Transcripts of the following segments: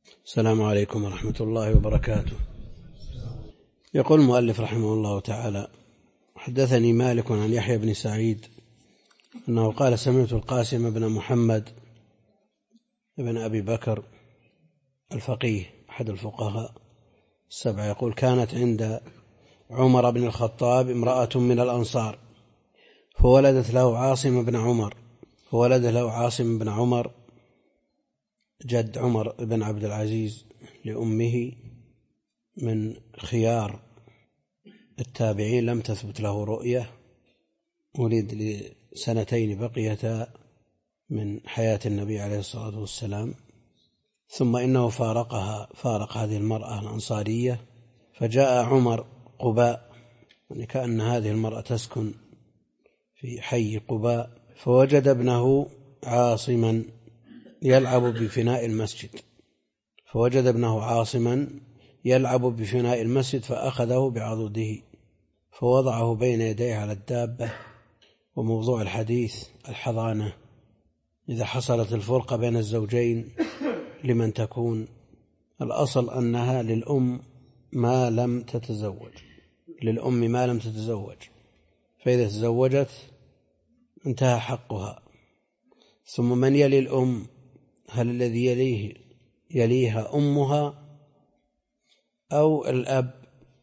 السلام عليكم ورحمة الله وبركاته. يقول المؤلف رحمه الله تعالى: حدثني مالك عن يحيى بن سعيد أنه قال: سمعت القاسم بن محمد بن أبي بكر الفقيه أحد الفقهاء السبعة يقول: كانت عند عمر بن الخطاب امرأة من الأنصار فولدت له عاصم بن عمر جد عمر بن عبد العزيز لأمه من خيار التابعين، لم تثبت له رؤية، ولد لسنتين بقيتا من حياة النبي عليه الصلاة والسلام، ثم إنه فارق هذه المرأة الأنصارية فجاء عمر قباء، يعني كأن هذه المرأة تسكن في حي قباء، فوجد ابنه عاصما يلعب بفناء المسجد فأخذه بعضده فوضعه بين يديه على الدابة. وموضوع الحديث الحضانة إذا حصلت الفرقة بين الزوجين لمن تكون؟ الأصل أنها للأم ما لم تتزوج، فإذا تزوجت انتهى حقها. ثم من يلي الأم؟ هل الذي يليها أمها أو الأب؟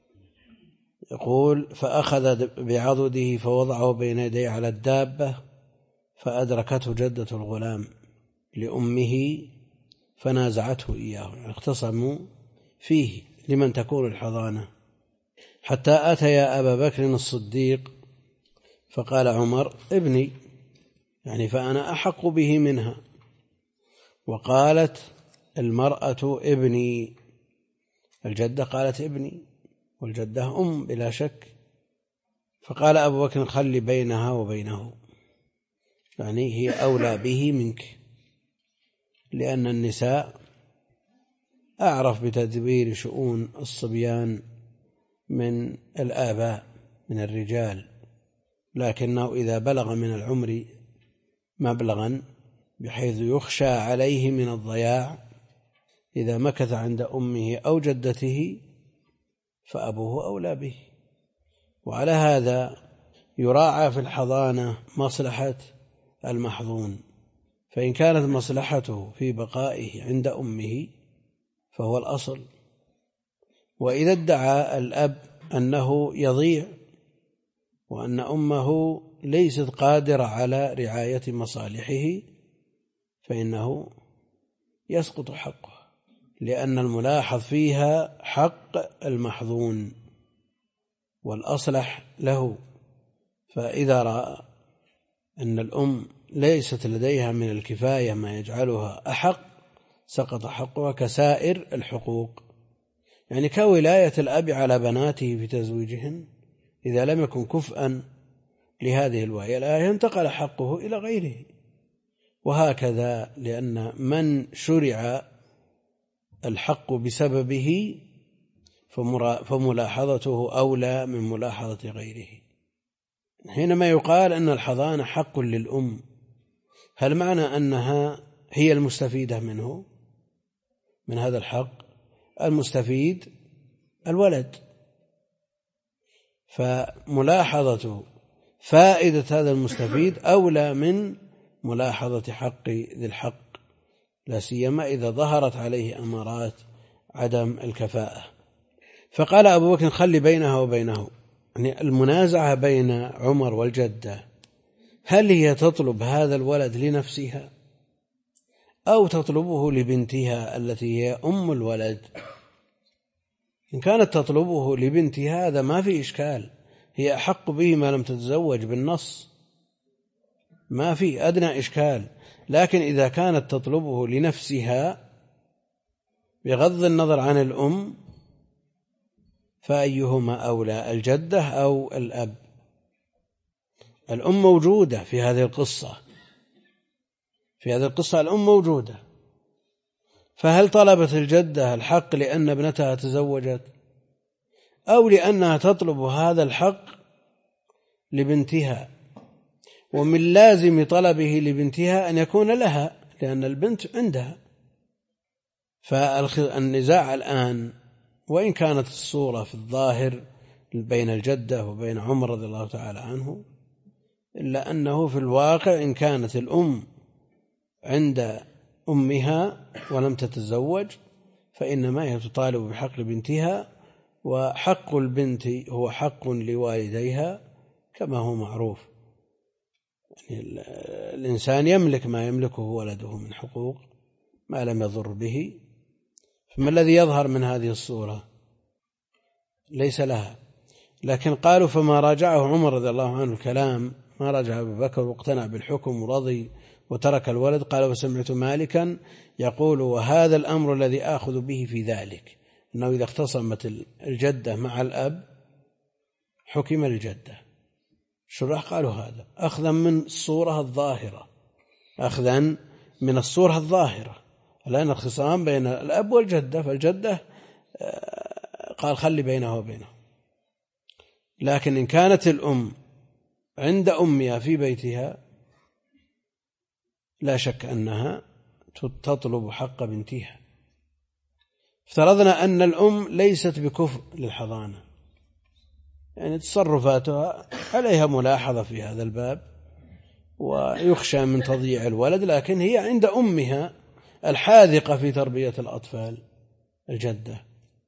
يقول: فأخذ بعضده فوضعه بين يديه على الدابة فأدركته جدة الغلام لأمه فنازعته إياه، يعني اختصموا فيه لمن تكون الحضانة، حتى أتيا أبا بكر الصديق فقال عمر: ابني، يعني فأنا أحق به منها. وقالت المرأة: ابني. الجدة قالت: ابني، والجدة أم بلا شك. فقال أبو بكر: خلي بينها وبينه، يعني هي أولى به منك، لأن النساء أعرف بتدبير شؤون الصبيان من الآباء من الرجال، لكنه إذا بلغ من العمر مبلغا بحيث يخشى عليه من الضياع إذا مكث عند أمه أو جدته فأبوه أولى به. وعلى هذا يراعى في الحضانة مصلحة المحظون، فإن كانت مصلحته في بقائه عند أمه فهو الأصل. وإذا ادعى الأب أنه يضيع وأن أمه ليست قادرة على رعاية مصالحه فإنه يسقط حقه، لأن الملاحظ فيها حق المحظون والأصلح له. فإذا رأى أن الأم ليست لديها من الكفاية ما يجعلها أحق سقط حقها كسائر الحقوق، يعني كولاية الأب على بناته في تزويجهن، إذا لم يكن كفءا لهذه الولاية انتقل حقه إلى غيره، وهكذا، لأن من شرع الحق بسببه فملاحظته أولى من ملاحظة غيره. حينما يقال أن الحضانة حق للأم، هل معنى أنها هي المستفيدة منه من هذا الحق؟ المستفيد الولد، فملاحظة فائدة هذا المستفيد أولى من ملاحظة حق ذي الحق، لا سيما إذا ظهرت عليه أمارات عدم الكفاءة. فقال أبو بكر: خلي بينها وبينه، يعني المنازعة بين عمر والجدة، هل هي تطلب هذا الولد لنفسها أو تطلبه لبنتها التي هي أم الولد؟ إن كانت تطلبه لبنتها هذا ما في إشكال، هي أحق به ما لم تتزوج بالنص، ما في أدنى إشكال. لكن إذا كانت تطلبه لنفسها بغض النظر عن الأم فأيهما أولى، الجدة أو الأب؟ الأم موجودة في هذه القصة الأم موجودة، فهل طلبت الجدة الحق لأن ابنتها تزوجت أو لأنها تطلب هذا الحق لبنتها؟ ومن لازم طلبه لبنتها أن يكون لها، لأن البنت عندها، فالنزاع الآن وإن كانت الصورة في الظاهر بين الجدة وبين عمر رضي الله تعالى عنه، إلا أنه في الواقع إن كانت الأم عند أمها ولم تتزوج فإنما هي تطالب بحق بنتها، وحق البنت هو حق لوالديها كما هو معروف. يعني الإنسان يملك ما يملكه ولده من حقوق ما لم يضر به، فما الذي يظهر من هذه الصورة؟ ليس لها. لكن قالوا فما راجعه عمر رضي الله عنه الكلام، ما راجع أبو بكر واقتنع بالحكم ورضي وترك الولد. قال وسمعت مالكا يقول وهذا الأمر الذي آخذ به في ذلك، أنه إذا اختصمت الجدة مع الأب حكم الجدة. الشراح قالوا هذا أخذا من الصورة الظاهرة، أخذا من الصورة الظاهرة، لأن الخصام بين الأب والجدة، فالجدة قال خلي بينه وبينه. لكن إن كانت الأم عند أمها في بيتها لا شك أنها تطلب حق بنتها. افترضنا أن الأم ليست بكفء للحضانة، يعني تصرفاتها عليها ملاحظة في هذا الباب ويخشى من تضييع الولد، لكن هي عند أمها الحاذقة في تربية الأطفال الجدة،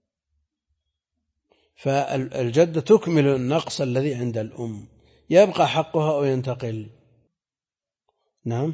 فالجدة تكمل النقص الذي عند الأم. يبقى حقها أو ينتقل؟ نعم،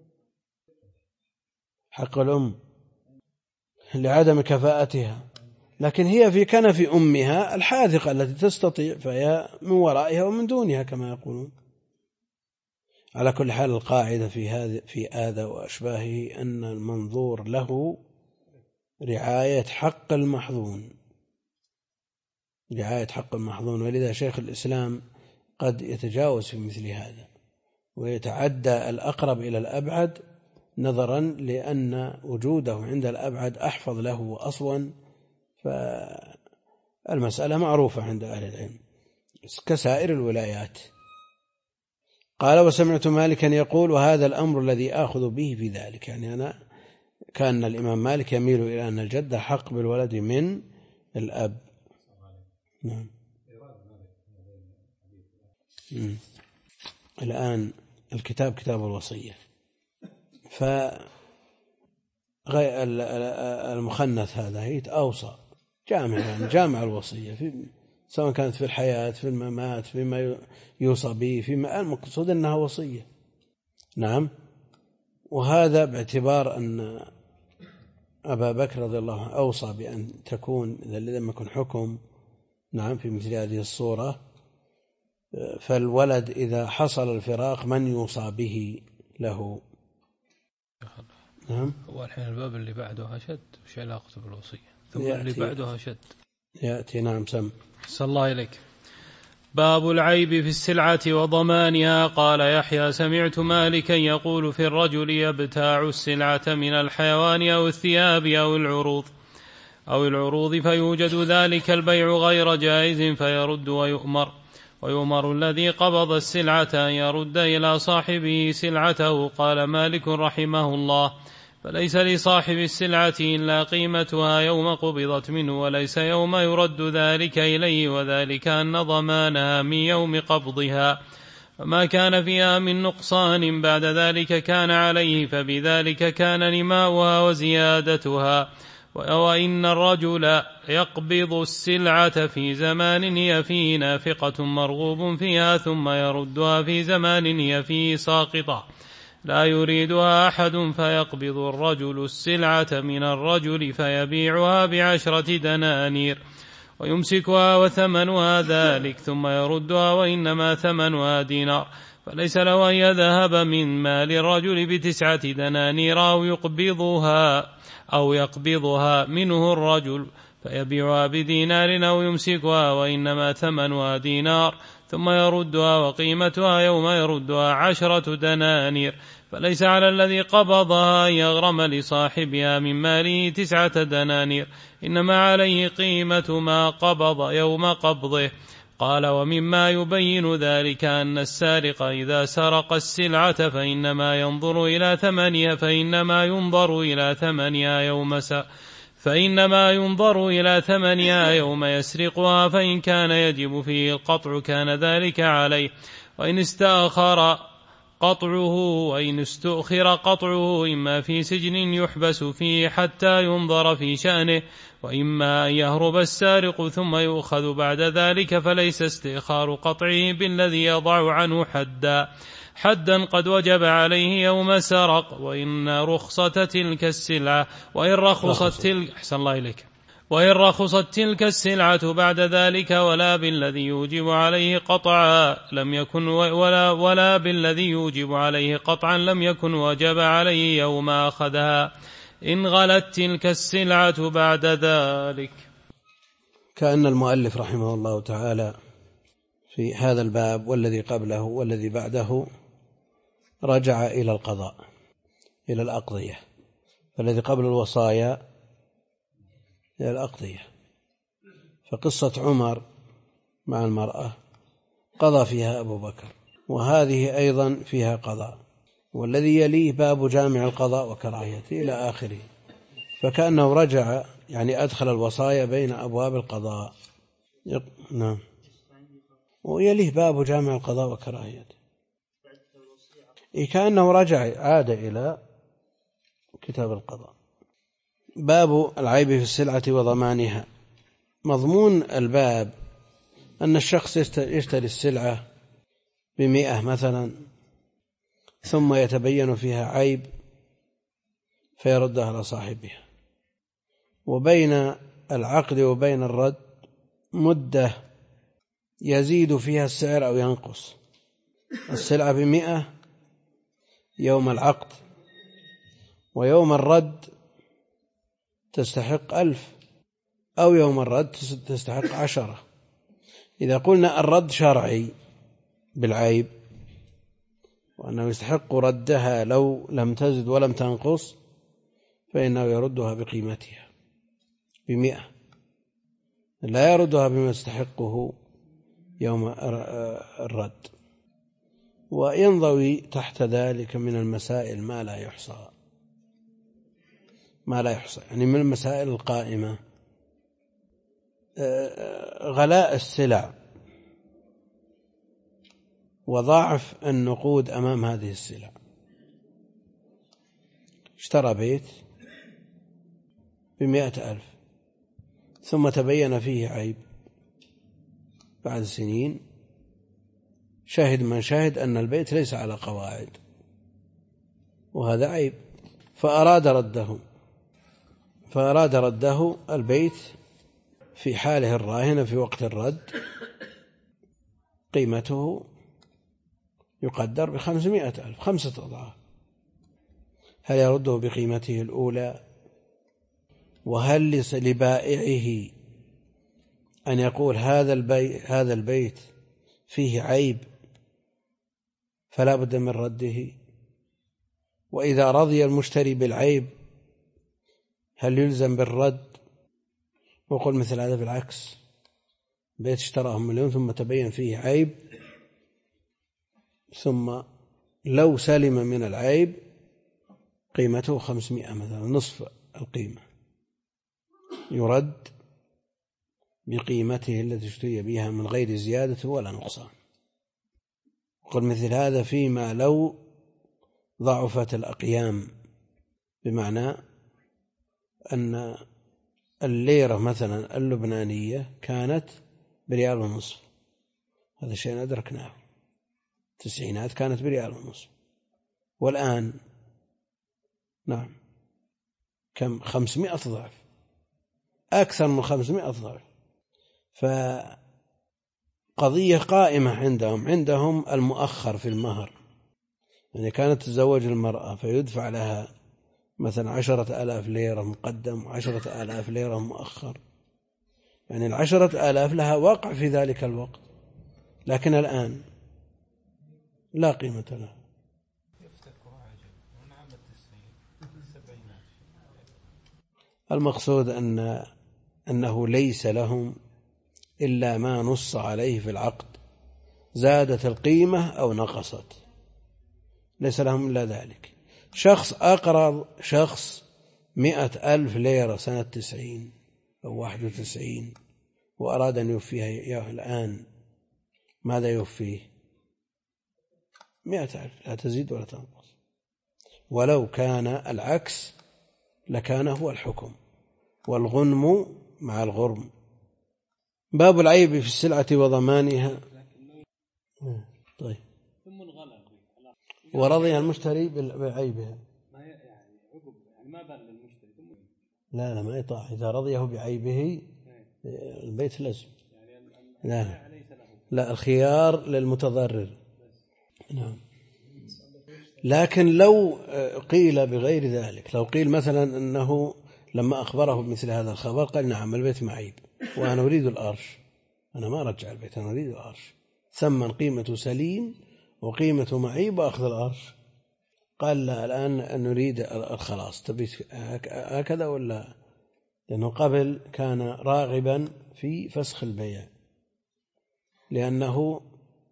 حق الأم لعدم كفاءتها، لكن هي في كنف أمها الحاذقة التي تستطيع، فهي من ورائها ومن دونها كما يقولون. على كل حال القاعدة في هذا وأشباهه أن المنظور له رعاية حق المحظون، رعاية حق المحظون. ولذا شيخ الإسلام قد يتجاوز في مثل هذا ويتعدى الأقرب إلى الأبعد، نظرا لأن وجوده عند الأبعد أحفظ له وأصون. فالمسألة معروفة عند أهل العلم كسائر الولايات. قال وسمعت مالكا يقول وهذا الأمر الذي آخذ به في ذلك، يعني أنا كان الإمام مالك يميل إلى أن الجدة حق بالولد من الأب. نعم. الآن الكتاب كتاب الوصية، فالمخنث هذا هي أوصى جامع، يعني جامع الوصية سواء كانت في الحياة في الممات فيما يوصى به، فيما المقصود أنها وصية. نعم. وهذا باعتبار أن أبا بكر رضي الله عنه أوصى بأن تكون إذا لم يكن حكم نعم في مثل هذه الصورة، فالولد إذا حصل الفراق من يوصى به له. نعم. هو الحين الباب اللي بعده أشد، وش علاقته بالوصية؟ ثم اللي بعده أشد يأتي. نعم سم. صلى الله عليك. باب العيب في السلعة وضمانها. قال يحيى سمعت مالكا يقول في الرجل يبتاع السلعة من الحيوان أو الثياب أو العروض فيوجد ذلك البيع غير جائز فيرد ويؤمر الذي قبض السلعة أن يرد إلى صاحبه سلعته. قال مالك رحمه الله فليس لصاحب السلعة إلا قيمتها يوم قبضت منه، وليس يوم يرد ذلك إليه، وذلك أن ضمانها من يوم قبضها، فما كان فيها من نقصان بعد ذلك كان عليه، فبذلك كان نماؤها وزيادتها. وإن الرجل يقبض السلعة في زمان هي فيه نافقة مرغوب فيها ثم يردها في زمان هي فيه ساقطة لا يريدها أحد، فيقبض الرجل السلعة من الرجل فيبيعها ب10 دنانير ويمسكها وثمنها ذلك ثم يردها وإنما ثمنها دينار، فليس له أن يذهب من مال الرجل ب9 دنانير أو يقبضها منه الرجل فيبيعها بدينار أو يمسكها وإنما ثمنها دينار ثم يردها وقيمتها يوم يردها 10 دنانير، فليس على الذي قبضها أن يغرم لصاحبها من ماله 9 دنانير، إنما عليه قيمة ما قبض يوم قبضه. قال ومما يبين ذلك أن السارق إذا سرق السلعة فإنما ينظر إلى ثمنها فإنما ينظر إلى ثمنها يوم يسرقها، فإن كان يجب فيه القطع كان ذلك عليه، وإن استأخر قطعه إما في سجن يحبس فيه حتى ينظر في شأنه، وإما أن يهرب السارق ثم يؤخذ بعد ذلك، فليس استئخار قطعه بالذي يضع عنه حدا قد وجب عليه يوم سرق، وإن رخصت تلك السلعة وإن رخصت تلك السلعة بعد ذلك ولا بالذي يوجب عليه قطعا لم يكن وجب عليه يوم أخذها إن غلت تلك السلعة بعد ذلك. كأن المؤلف رحمه الله تعالى في هذا الباب والذي قبله والذي بعده رجع إلى القضاء، إلى الأقضية، فالذي قبل الوصايا إلى الأقضية. فقصة عمر مع المرأة قضى فيها أبو بكر، وهذه أيضا فيها قضاء، والذي يليه باب جامع القضاء وكراهيته إلى آخره. فكأنه رجع، يعني أدخل الوصايا بين أبواب القضاء. نعم، ويليه باب جامع القضاء وكراهيته، كأنه رجع عاد إلى كتاب القضاء. باب العيب في السلعة وضمانها. مضمون الباب أن الشخص يشتري السلعة ب100 مثلا، ثم يتبين فيها عيب فيردها على صاحبها، وبين العقد وبين الرد مدة يزيد فيها السعر أو ينقص. السلعة ب100 يوم العقد، ويوم الرد تستحق 1000، أو يوم الرد تستحق 10. إذا قلنا الرد شرعي بالعيب وأنه يستحق ردها لو لم تزد ولم تنقص، فإنه يردها بقيمتها ب100، لا يردها بما يستحقه يوم الرد. وينضوي تحت ذلك من المسائل ما لا يحصى، يعني من المسائل القائمة غلاء السلع وضعف النقود أمام هذه السلع. اشترى بيت ب100,000 ثم تبين فيه عيب بعد سنين، شاهد من شاهد أن البيت ليس على قواعد، وهذا عيب، فأراد رده البيت في حاله الراهنة في وقت الرد قيمته يقدر ب500,000، 5 أضعاف. هل يرده بقيمته الأولى؟ وهل لبائعه أن يقول هذا البيت فيه عيب فلا بد من رده؟ وإذا رضي المشتري بالعيب هل يلزم بالرد؟ وقل مثل هذا بالعكس، بيت اشتراه 1,000,000 ثم تبين فيه عيب، ثم لو سلم من العيب قيمته 500 مثلا، نصف القيمة، يرد بقيمته التي اشتري بها من غير زيادة ولا نقصان. وقل مثل هذا فيما لو ضعفت الأقيام، بمعنى أن الليرة مثلا اللبنانية كانت ب1.50، هذا شيء أدركناه، التسعينات كانت ب1.50، والآن نعم كم؟ 500 ضعف، أكثر من 500 ضعف. فقضية قائمة عندهم المؤخر في المهر، يعني كانت تتزوج المرأة فيدفع لها مثلا 10,000 ليرة مقدم و10,000 ليرة مؤخر، يعني 10,000 لها وقع في ذلك الوقت، لكن الآن لا قيمة لها. المقصود أنه ليس لهم إلا ما نص عليه في العقد، زادت القيمة أو نقصت، ليس لهم إلا ذلك. شخص أقرض شخص 100,000 ليرة سنة 90 أو 91 وأراد أن يوفيها إياه الآن، ماذا يوفيه؟ 100,000 لا تزيد ولا تنقص. ولو كان العكس لكان هو الحكم، والغنم مع الغرم. باب العيب في السلعة وضمانها. طيب ورضي المشتري بعيبها. لا ما يطاع إذا رضيه بعيبه البيت لازم. لا الخيار للمتضرر. نعم. لكن لو قيل بغير ذلك، لو قيل مثلا أنه لما أخبره بمثل هذا الخبر قال نعم البيت معيب وأنا أريد الأرش، أنا ما أرجع البيت، أنا أريد الأرش، ثمن قيمة سليم وقيمة معيب وأخذ الأرش. قال لا الآن نريد الخلاص، تبي هكذا ولا؟ لأنه قبل كان راغبا في فسخ البيع لأنه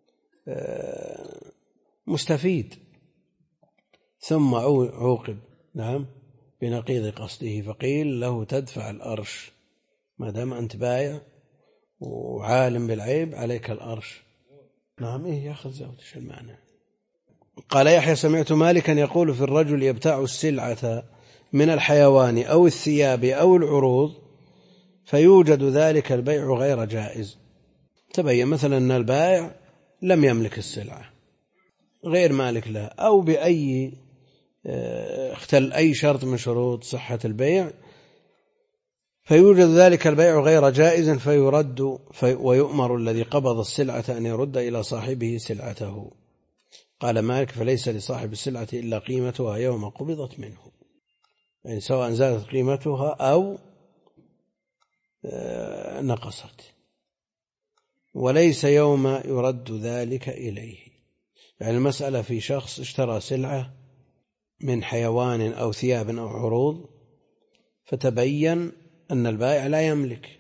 مستفيد، ثم عوقب نعم بنقيض قصده، فقيل له تدفع الأرش ما دام أنت بايع وعالم بالعيب عليك الأرش. نعم يأخذ زوج. شو المعنى؟ قال يحيى سمعت مالكا يقول في الرجل يبتاع السلعة من الحيوان أو الثياب أو العروض فيوجد ذلك البيع غير جائز. تبين مثلا أن البائع لم يملك السلعة، غير مالك لها، أو بأي اختل أي شرط من شروط صحة البيع، فيوجد ذلك البيع غير جائز فيرد ويؤمر الذي قبض السلعة أن يرد إلى صاحبه سلعته. قال مالك فليس لصاحب السلعة إلا قيمتها يوم قبضت منه، يعني سواء زادت قيمتها أو نقصت، وليس يوم يرد ذلك إليه. يعني المسألة في شخص اشترى سلعة من حيوان أو ثياب أو عروض فتبين أن البائع لا يملك،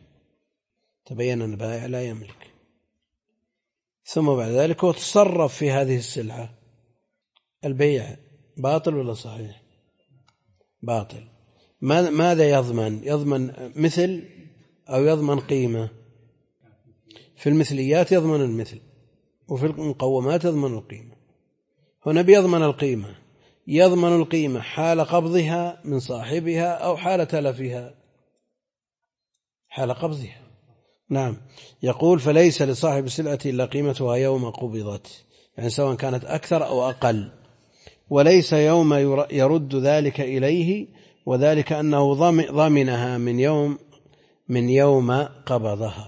ثم بعد ذلك هو تصرف في هذه السلعة، البيع باطل ولا صحيح؟ باطل. ماذا يضمن؟ يضمن مثل أو يضمن قيمة؟ في المثليات يضمن المثل، وفي المقومات يضمن القيمة. هنا بيضمن القيمة، يضمن القيمة حال قبضها من صاحبها أو حال تلفها، حال قبضها. نعم. يقول فليس لصاحب السلعة إلا قيمتها يوم قبضت، يعني سواء كانت أكثر أو أقل، وليس يوم يرد ذلك إليه، وذلك أنه ضمنها من يوم قبضها،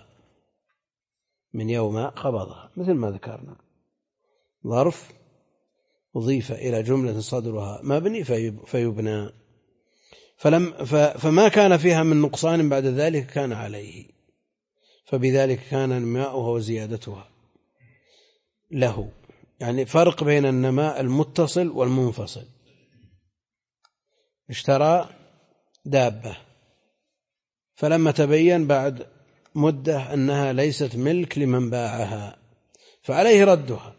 مثل ما ذكرنا، ظرف أضيف إلى جملة صدرها مبني فيبنى، فما كان فيها من نقصان بعد ذلك كان عليه، فبذلك كان نماؤها وزيادتها له. يعني فرق بين النماء المتصل والمنفصل. اشترى دابة فلما تبين بعد مدة أنها ليست ملك لمن باعها فعليه ردها،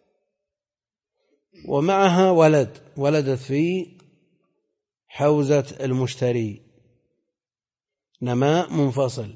ومعها ولدت في حوزة المشتري، نماء منفصل،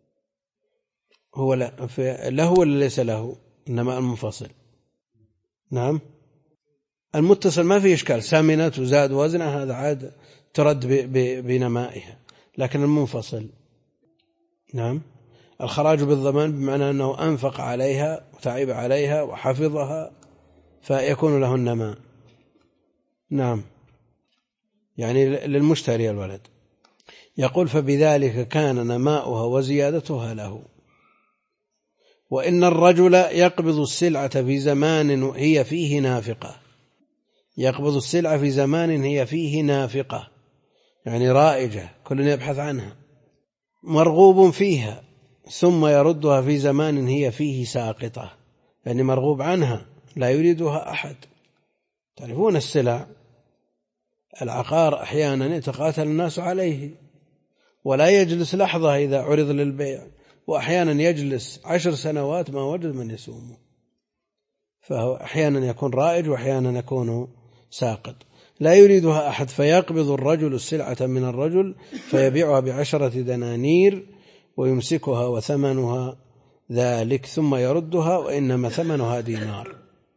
هو له ولا ليس له؟ النماء المنفصل نعم. المتصل ما في إشكال، سمنت وزاد وزنها هذا عاد ترد بنمائها، لكن المنفصل نعم الخراج بالضمان بمعنى أنه أنفق عليها وتعب عليها وحفظها فيكون له النماء. نعم يعني للمشتري الولد. يقول فبذلك كان نماؤها وزيادتها له. وإن الرجل يقبض السلعة في زمان هي فيه نافقة، يقبض السلعة في زمان هي فيه نافقة يعني رائجة كل يبحث عنها، مرغوب فيها، ثم يردها في زمان هي فيه ساقطة، يعني مرغوب عنها لا يريدها أحد. تعرفون السلع، العقار أحيانا يتقاتل الناس عليه ولا يجلس لحظة إذا عرض للبيع، وأحيانا يجلس 10 سنوات ما وجد من يسومه، فهو أحيانا يكون رائج وأحيانا يكون ساقط. لا يريدها أحد فيقبض الرجل السلعة من الرجل فيبيعها ب10 دنانير ويمسكها وثمنها ذلك ثم يردها وإنما ثمنها دينار.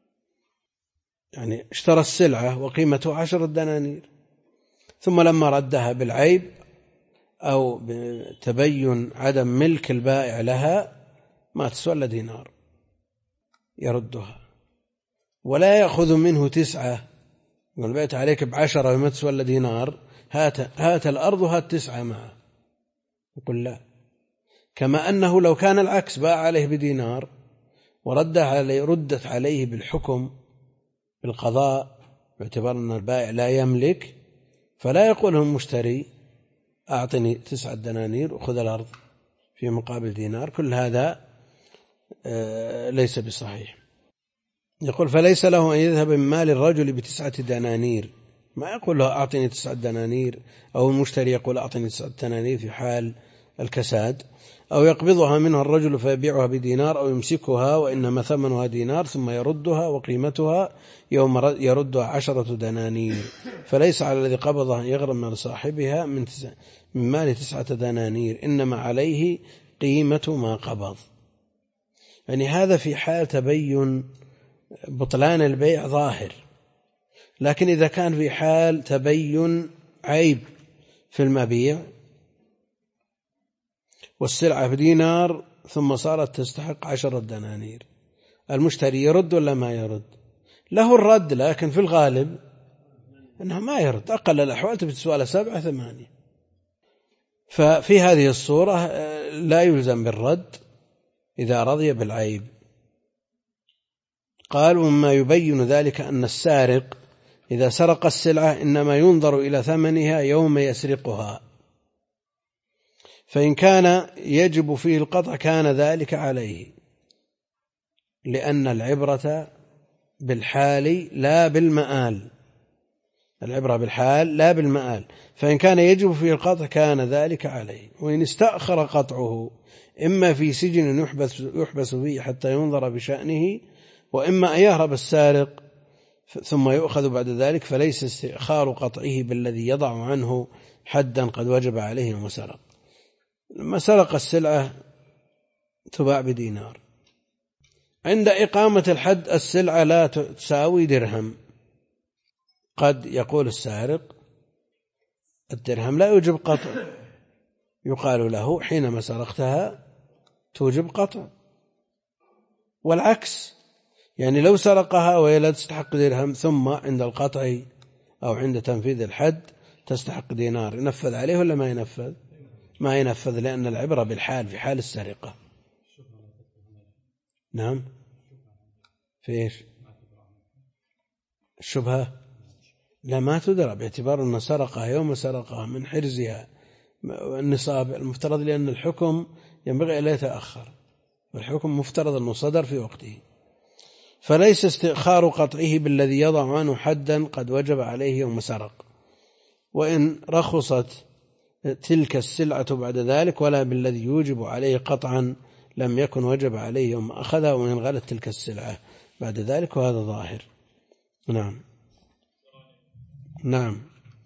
يعني اشترى السلعة وقيمته 10 دنانير، ثم لما ردها بالعيب أو بتبين عدم ملك البائع لها ما تسوى إلا دينار، يردها ولا يأخذ منه 9. يقول بعت عليك ب10 وما تسوى إلا دينار، هات الأرض وهات 9 معه. يقول لا. كما أنه لو كان العكس باع عليه بدينار ردت عليه بالحكم بالقضاء باعتبار أن البائع لا يملك، فلا يقول المشتري أعطني 9 دنانير وخذ الأرض في مقابل دينار. كل هذا ليس بصحيح. يقول فليس له أن يذهب من مال الرجل ب9 دنانير، ما يقول له أعطني 9 دنانير، أو المشتري يقول أعطني 9 دنانير في حال الكساد، أو يقبضها منها الرجل فيبيعها بدينار أو يمسكها وإنما ثمنها دينار ثم يردها وقيمتها يوم يردها 10 دنانير. فليس على الذي قبضها أن يغرم من صاحبها من مال 9 دنانير، إنما عليه قيمة ما قبض. يعني هذا في حال تبين بطلان البيع ظاهر، لكن إذا كان في حال تبين عيب في المبيع والسلعة بدينار ثم صارت تستحق 10 دنانير، المشتري يرد ولا ما يرد؟ له الرد، لكن في الغالب أنه ما يرد، أقل الأحوال تسوى 7 8. ففي هذه الصورة لا يلزم بالرد إذا رضي بالعيب. قال ومما يبين ذلك أن السارق إذا سرق السلعة إنما ينظر إلى ثمنها يوم يسرقها، فإن كان يجب فيه القطع كان ذلك عليه، لأن العبرة بالحال لا بالمآل، العبرة بالحال لا بالمآل. فإن كان يجب فيه القطع كان ذلك عليه. وإن استأخر قطعه إما في سجن يحبس فيه حتى ينظر بشأنه، وإما أن يهرب السارق ثم يؤخذ بعد ذلك، فليس استئخار قطعه بالذي يضع عنه حدا قد وجب عليه وسرق. لما سرق السلعة تباع بدينار، عند إقامة الحد السلعة لا تساوي درهم. قد يقول السارق الدرهم لا يوجب قطع، يقال له حينما سرقتها توجب قطع، والعكس، يعني لو سرقها وهي لا تستحق درهم ثم عند القطع أو عند تنفيذ الحد تستحق دينار، ينفذ عليه ولا ما ينفذ؟ ما ينفذ، لأن العبرة بالحال في حال السرقة. نعم، في إيش؟ الشبهة لا ما تدرى، باعتبار أن سرقها يوم سرقها من حرزها النصاب المفترض، لأن الحكم ينبغي أن يتأخر، والحكم مفترض أنه صدر في وقته. فليس استئخار قطعه بالذي يضع عنه حدا قد وجب عليه يوم سرق، وإن رخصت تلك السلعة بعد ذلك، ولا بالذي يوجب عليه قطعا لم يكن وجب عليه يوم أخذها، وإن غلت تلك السلعة بعد ذلك، وهذا ظاهر. نعم نعم،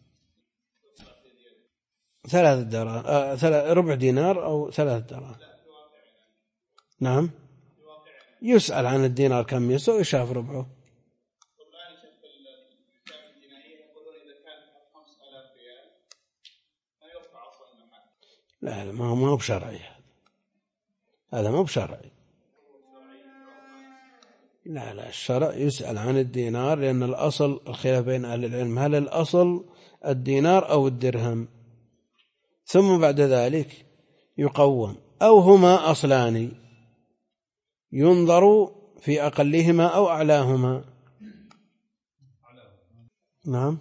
3 دراهم، ربع دينار أو 3 دراهم. نعم، يسأل عن الدينار كم يسوي، يشاف ربعه. لا ما هو بشرعي، هذا ما بشرعي. لا الشرع يسأل عن الدينار، لأن الأصل الخلاف بين أهل العلم هل الأصل الدينار أو الدرهم، ثم بعد ذلك يقوم، أو هما أصلان ينظر في أقلهما أو أعلاهما. نعم،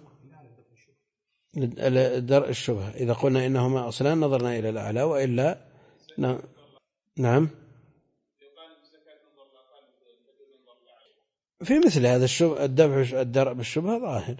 درء الشبهة، إذا قلنا إنهما أصلان نظرنا إلى الأعلى، وإلا نعم في مثل هذا الدرء بالشبهة ظاهر.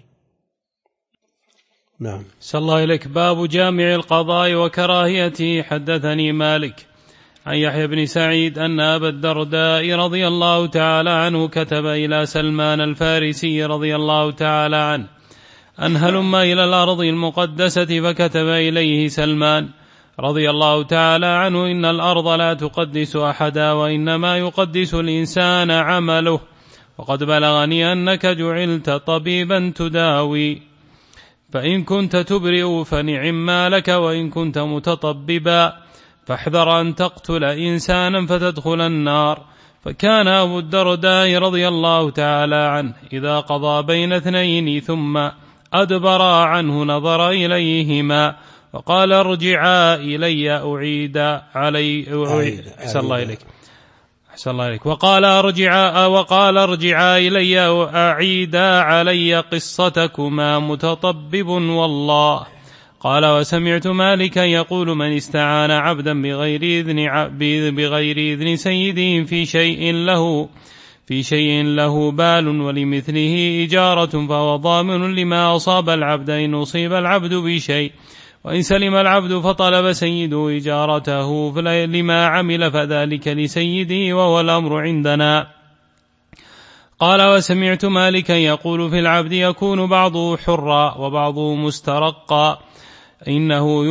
نعم. صلى الله إليك. باب جامع القضاء وكراهيته. حدثني مالك عن يحيى بن سعيد أن أبا الدرداء رضي الله تعالى عنه كتب إلى سلمان الفارسي رضي الله تعالى عنه أن هلم إلى الأرض المقدسة، فكتب إليه سلمان رضي الله تعالى عنه: إن الأرض لا تقدس أحدا، وإنما يقدس الإنسان عمله، وقد بلغني أنك جعلت طبيبا تداوي، فإن كنت تبرئ فنعم ما لك، وإن كنت متطببا فاحذر أن تقتل إنسانا فتدخل النار. فكان أبو الدرداء رضي الله تعالى عنه إذا قضى بين اثنين ثم أدبر عنه نظر إليهما وقال: ارجعا إلي أعيد علي أحسن الله إليك وقال ارجعا إلي أعيدا علي قصتكما متطبب والله. قال: وسمعت مالكا يقول: من استعان عبدا بغير إذن سيده في شيء له بال ولمثله إجارة، فهو ضامن لما أصاب العبد إن أصيب العبد بشيء، وإن سلم العبد فطلب سيده إجارته لما عمل فذلك لسيده، وهو الأمر عندنا. قال: وسمعت مالكا يقول: في العبد يكون بعضه حرا وبعضه مسترقا، إنه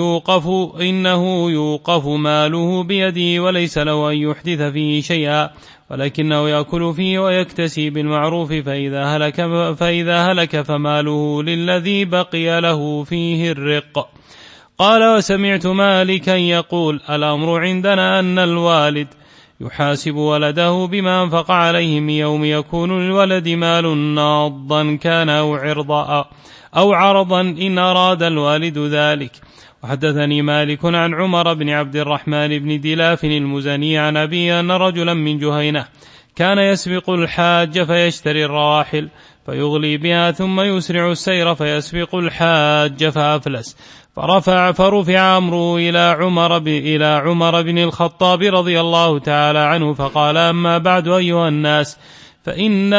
يوقف ماله بيده، وليس له أن يحدث فيه شيئا، ولكنه يأكل فيه ويكتسي بالمعروف، فإذا هلك فماله للذي بقي له فيه الرق. قال: وسمعت مالكا يقول: الأمر عندنا أن الوالد يحاسب ولده بما أنفق عليه من يوم يكون للولد مال ناضا كان أو عرضا إن أراد الوالد ذلك. وحدثني مالك عن عمر بن عبد الرحمن بن دلاف المزني عن أبيه أن رجلا من جهينة كان يسبق الحاج فيشتري الرواحل فيغلي بها ثم يسرع السير فيسبق الحاج فأفلس، فرفع أمره إلى عمر بن الخطاب رضي الله تعالى عنه، فقال: أما بعد أيها الناس، فإن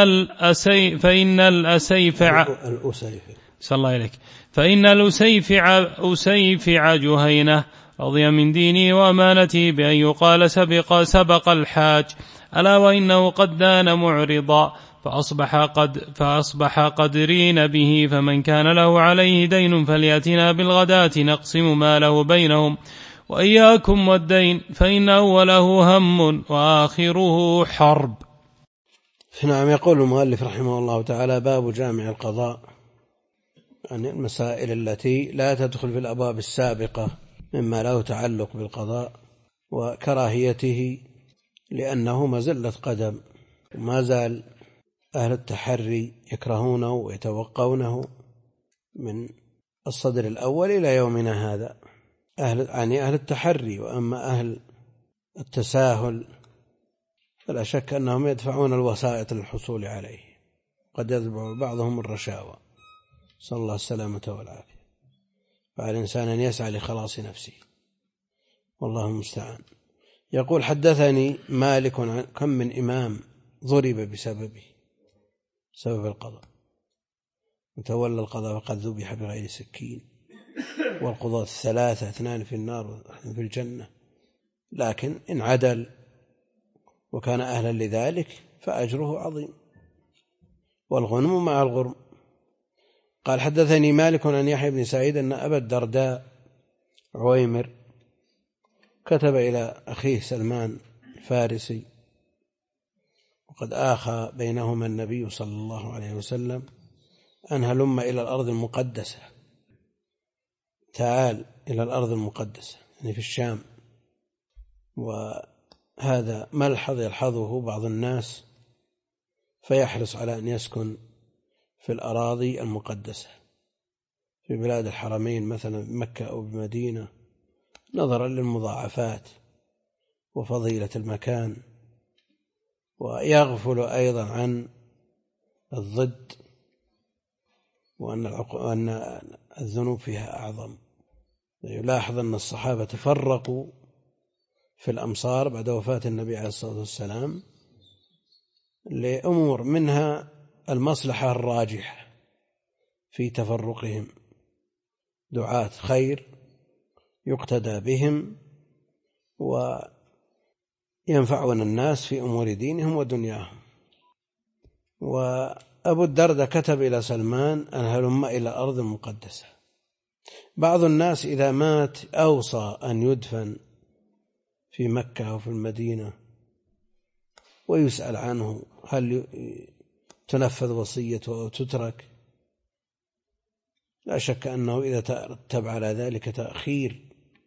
الأسيفع جهينة رضي من دينه وأمانته بأن يقال سبق الحاج، ألا وإنه قد دان معرضا فأصبح قد رين به، فمن كان له عليه دين فليأتنا بالغداة نقسم ما له بينهم، وإياكم والدين فإن أوله هم وآخره حرب. نعم. يقول المؤلف رحمه الله تعالى: باب جامع القضاء، يعني المسائل التي لا تدخل في الأبواب السابقة مما له تعلق بالقضاء وكراهيته، لأنه مزلة قدم، وما زال أهل التحري يكرهونه ويتوقونه من الصدر الأول إلى يومنا هذا، أهل التحري. وأما أهل التساهل فلا شك أنهم يدفعون الوسائط للحصول عليه، قد يتبع بعضهم الرشاوى، صلى الله السلامة والعافية، فعلى الإنسان أن يسعى لخلاص نفسه، والله المستعان. يقول: حدثني مالك عن كم من إمام ضرب بسبب القضاء، وتولى القضاء وقد ذبح بغير سكين، والقضاة 3 2 في النار و1 في الجنة، لكن إن عدل وكان أهلا لذلك فأجره عظيم، والغنم مع الغرم. قال: حدثني مالك عن يحيى بن سعيد أن أبا الدرداء عويمر كتب إلى أخيه سلمان الفارسي، وقد آخى بينهما النبي صلى الله عليه وسلم، أن هلم إلى الأرض المقدسة، تعال إلى الأرض المقدسة، يعني في الشام. وهذا ملحظ يلحظه بعض الناس فيحرص على أن يسكن في الأراضي المقدسة في بلاد الحرمين، مثلا مكة أو بمدينة، نظرا للمضاعفات وفضيلة المكان، ويغفل أيضا عن الضد، وأن الذنوب فيها أعظم. يلاحظ أن الصحابة تفرقوا في الأمصار بعد وفاة النبي عليه الصلاة والسلام لأمور، منها المصلحة الراجحة في تفرقهم، دعاة خير يقتدى بهم وينفعون الناس في أمور دينهم ودنياهم. أبو الدرداء كتب إلى سلمان أن هلم إلى الأرض المقدسة. بعض الناس إذا مات أوصى أن يدفن في مكة أو في المدينة ويسأل عنه هل تنفذ وصيته أو تترك. لا شك أنه إذا ترتب على ذلك تأخير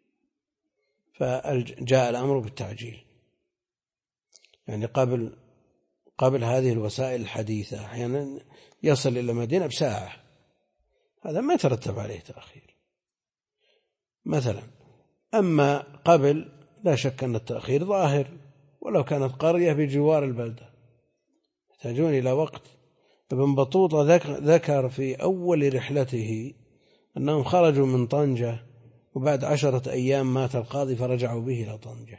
فجاء الأمر بالتعجيل، يعني قبل هذه الوسائل الحديثة أحيانا يصل إلى المدينة بساعة، هذا ما يترتب عليه تأخير مثلا. أما قبل لا شك أن التأخير ظاهر، ولو كانت قرية بجوار البلدة يحتاجون إلى وقت. ابن بطوطة ذكر في أول رحلته أنهم خرجوا من طنجة وبعد 10 أيام مات القاضي فرجعوا به إلى طنجة.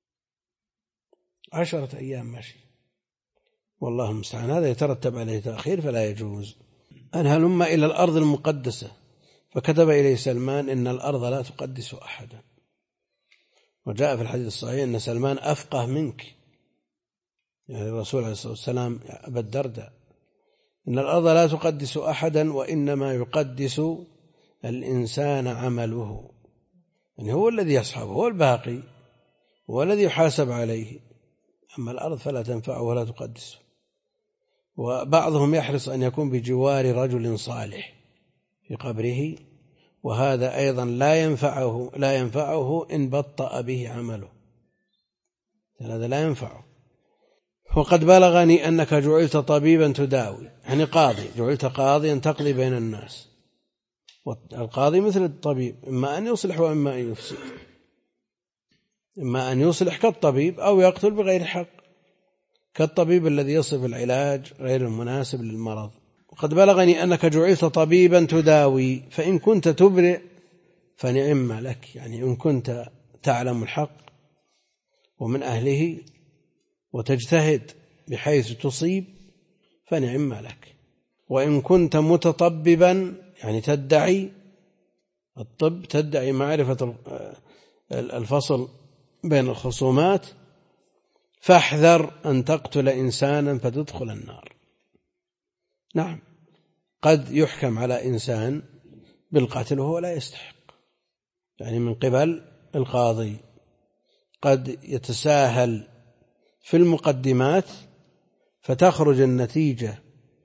10 أيام مشي، والله المستعان. هذا يترتب عليه تأخير فلا يجوز. أن هلم إلى الأرض المقدسة، فكتب إليه سلمان إن الأرض لا تقدس أحدا. وجاء في الحديث الصحيح أن سلمان أفقه منك، يعني الرسول عليه الصلاة والسلام يا أبا الدرداء إن الأرض لا تقدس أحدا وإنما يقدس الإنسان عمله، يعني هو الذي يصحبه، هو الباقي، هو الذي يحاسب عليه. أما الأرض فلا تنفعه ولا تقدسه. وبعضهم يحرص أن يكون بجوار رجل صالح في قبره، وهذا أيضا لا ينفعه إن بطأ به عمله، هذا لا ينفعه. وقد بلغني أنك جعلت طبيبا تداوي، يعني قاضي، جعلت قاضيا تقضي بين الناس. والقاضي مثل الطبيب، إما أن يصلح وإما أن يفسد، إما أن يصلح كالطبيب أو يقتل بغير حق، كالطبيب الذي يصف العلاج غير المناسب للمرض. وقد بلغني أنك جعلت طبيبا تداوي، فإن كنت تبرئ فنعم لك، يعني إن كنت تعلم الحق ومن أهله وتجتهد بحيث تصيب فنعم لك. وإن كنت متطببا، يعني تدعي الطب، تدعي معرفة الفصل بين الخصومات، فاحذر أن تقتل إنسانا فتدخل النار. نعم، قد يحكم على إنسان بالقتل وهو لا يستحق، يعني من قبل القاضي، قد يتساهل في المقدمات فتخرج النتيجة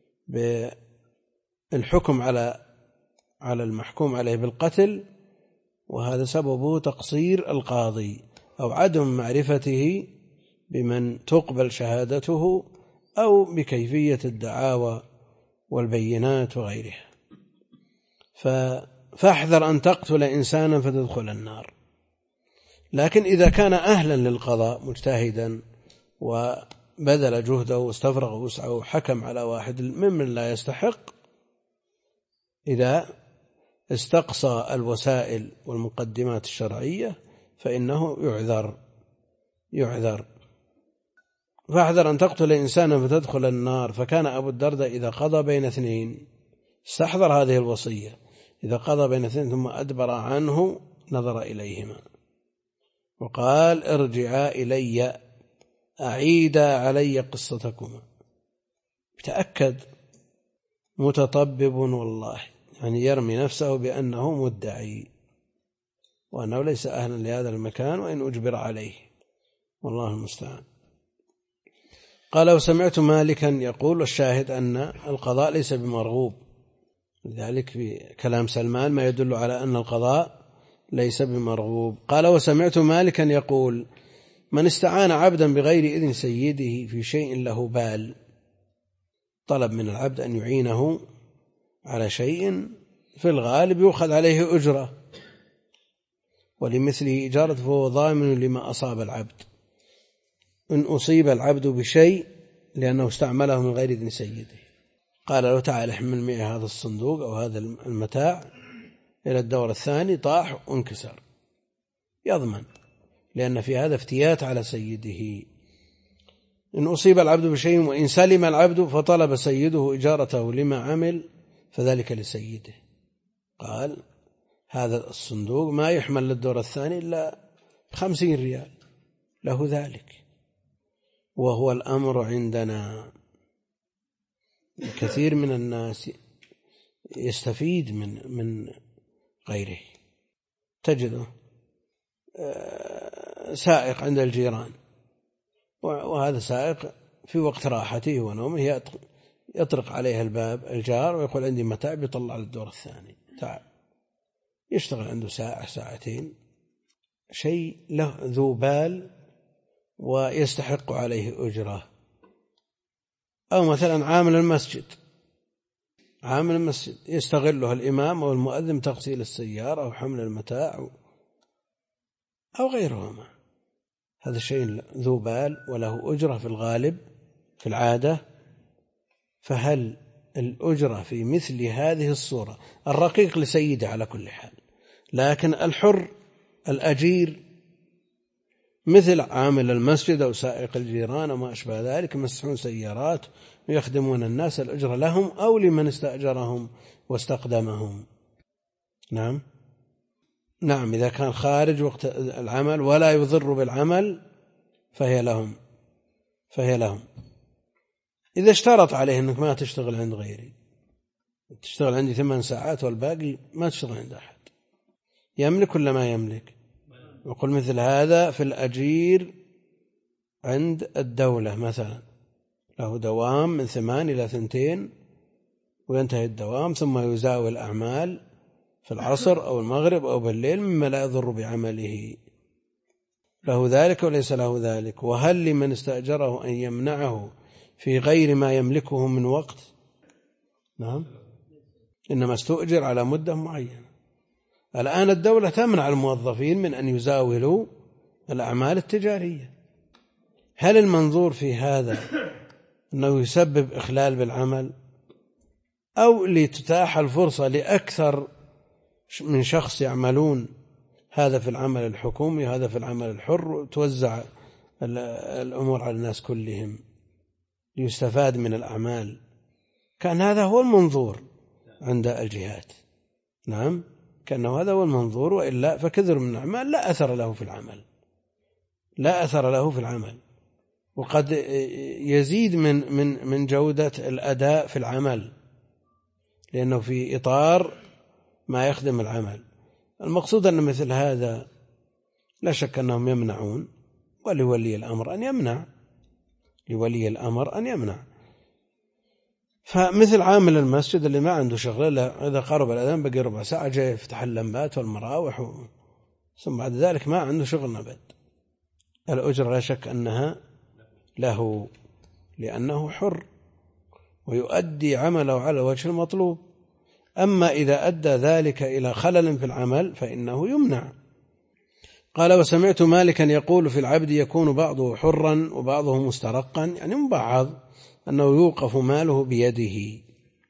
بالحكم على المحكوم عليه بالقتل، وهذا سببه تقصير القاضي أو عدم معرفته بمن تقبل شهادته أو بكيفية الدعاوى والبينات وغيرها. فاحذر أن تقتل إنسانا فتدخل النار. لكن إذا كان أهلا للقضاء مجتهدا وبذل جهده واستفرغ وسعه وحكم على واحد ممن لا يستحق، إذا استقصى الوسائل والمقدمات الشرعية فإنه يعذر. فاحذر أن تقتل إنسانا فتدخل النار. فكان أبو الدرداء إذا قضى بين اثنين استحضر هذه الوصية، إذا قضى بين اثنين ثم أدبر عنه نظر إليهما وقال ارجعا إلي أعيدا علي قصتكما. تأكد متطبب والله، يعني يرمي نفسه بأنه مدعي وأنه ليس أهلا لهذا المكان وإن أجبر عليه، والله المستعان. قال وسمعت مالكا يقول، والشاهد أن القضاء ليس بمرغوب، لذلك في كلام سلمان ما يدل على أن القضاء ليس بمرغوب. قال وسمعت مالكا يقول من استعان عبدا بغير إذن سيده في شيء له بال، طلب من العبد أن يعينه على شيء في الغالب يؤخذ عليه أجرة، ولمثله إجارة فهو ضامن لما أصاب العبد إن أصيب العبد بشيء لأنه استعمله من غير إذن سيده. قال له تعال احمل معي هذا الصندوق أو هذا المتاع إلى الدور الثاني، طاح وانكسر، يضمن، لأن في هذا افتيات على سيده. إن أصيب العبد بشيء وإن سلم العبد فطلب سيده إجارته لما عمل فذلك لسيده. قال هذا الصندوق ما يحمل للدور الثاني إلا 50 ريال، له ذلك، وهو الأمر عندنا. كثير من الناس يستفيد من غيره. تجده سائق عند الجيران، وهذا سائق في وقت راحته ونومه يطرق عليه الباب الجار ويقول عندي متاع، بيطلع للدور الثاني، تعال. يشتغل عنده ساعة ساعتين، شيء له ذو بال ويستحق عليه أجرة. أو مثلا عامل المسجد يستغله الإمام أو المؤذن تغسيل السيارة أو حمل المتاع أو غيرهما، هذا شيء ذو بال وله أجرة في الغالب في العادة. فهل الأجرة في مثل هذه الصورة؟ الرقيق لسيده على كل حال، لكن الحر الأجير مثل عامل المسجد أو سائق الجيران وما أشبه ذلك، يمسحون سيارات ويخدمون الناس، الأجرة لهم أو لمن استأجرهم واستقدمهم. نعم إذا كان خارج وقت العمل ولا يضر بالعمل فهي لهم. إذا اشترط عليه أنك ما تشتغل عند غيري، تشتغل عندي 8 ساعات والباقي ما تشتغل عند أحد، يملك ولا ما يملك؟ يقول مثل هذا في الأجير عند الدولة مثلا، له دوام من 8 إلى 2 وينتهي الدوام، ثم يزاول الأعمال في العصر أو المغرب أو بالليل مما لا يضر بعمله، له ذلك وليس له ذلك. وهل لمن استأجره أن يمنعه في غير ما يملكه من وقت؟ نعم، إنما استؤجر على مدة معينة. الآن الدولة تمنع الموظفين من أن يزاولوا الأعمال التجارية. هل المنظور في هذا أنه يسبب إخلال بالعمل، أو لتتاح الفرصة لأكثر من شخص يعملون، هذا في العمل الحكومي وهذا في العمل الحر، وتوزع الأمور على الناس كلهم ليستفاد من الأعمال؟ كان هذا هو المنظور عند الجهات. نعم، كان هذا هو المنظور، وإلا فكثر من الأعمال لا أثر له في العمل، وقد يزيد من جودة الأداء في العمل، لأنه في إطار ما يخدم العمل. المقصود أن مثل هذا لا شك أنهم يمنعون، ولولي الأمر أن يمنع. فمثل عامل المسجد اللي ما عنده شغله، إذا قرب الأذان بقي ربع ساعة جاي يفتح اللمبات والمراوح ثم بعد ذلك ما عنده شغل أبد، الأجر لا شك أنها له، لأنه حر ويؤدي عمله على وجه المطلوب. أما إذا أدى ذلك إلى خلل في العمل فإنه يمنع. قال: وسمعت مالكا يقول في العبد يكون بعضه حرا وبعضه مسترقا، يعني مبعض، أنه يوقف ماله بيده،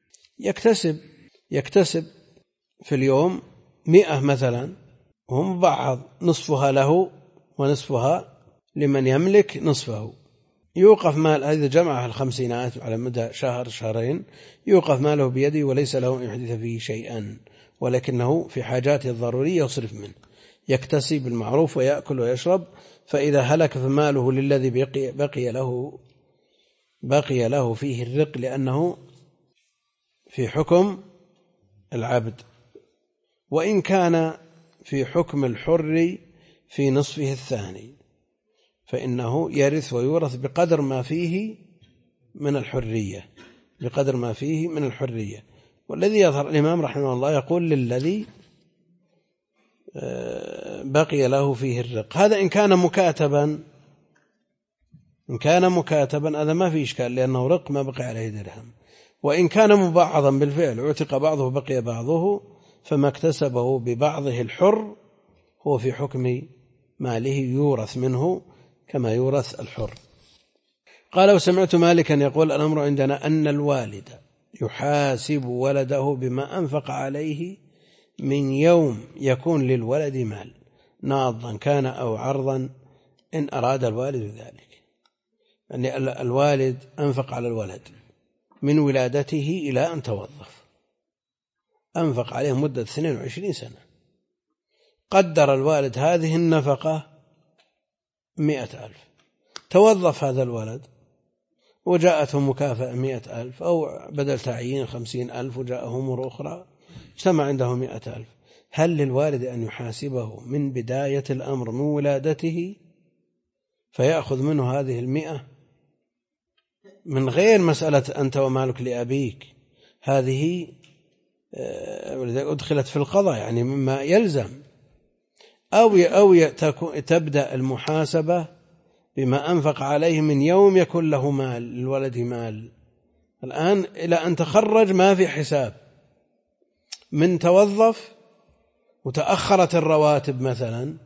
يكتسب في اليوم 100 مثلا، وهم بعض، نصفها له ونصفها لمن يملك نصفه. يوقف مال، إذا جمع 50 على مدى شهر شهرين، يوقف ماله بيده وليس له أن يحدث فيه شيئا، ولكنه في حاجاته الضرورية يصرف منه، يكتسب بالمعروف ويأكل ويشرب. فإذا هلك فماله للذي بقي له فيه الرق، لأنه في حكم العبد، وإن كان في حكم الحر في نصفه الثاني فإنه يرث ويورث بقدر ما فيه من الحرية. والذي يظهر الإمام رحمه الله يقول للذي بقي له فيه الرق. هذا إن كان مكاتبا هذا ما في إشكال، لأنه رق ما بقي عليه درهم. وإن كان مبعضا بالفعل، اعتق بعضه بقي بعضه، فما اكتسبه ببعضه الحر هو في حكم ماله، يورث منه كما يورث الحر. قال: وسمعت مالكا يقول الأمر عندنا أن الوالد يحاسب ولده بما أنفق عليه من يوم يكون للولد مال، ناضا كان أو عرضا، إن أراد الوالد ذلك. يعني الوالد أنفق على الولد من ولادته إلى أن توظف، أنفق عليه مدة 22 سنة، قدر الوالد هذه النفقة 100,000. توظف هذا الولد وجاءتهم مكافأة 100,000 أو بدل تعيين 50,000 وجاءهم أمور أخرى اجتمع عنده 100,000، هل للوالد أن يحاسبه من بداية الأمر من ولادته فيأخذ منه هذه 100 من غير مسألة أنت ومالك لأبيك؟ هذه أدخلت في القضاء يعني مما يلزم، أو تبدأ المحاسبة بما أنفق عليه من يوم يكون له مال، للولد مال الآن إلى أن تخرج ما في حساب، من توظف وتأخرت الرواتب مثلا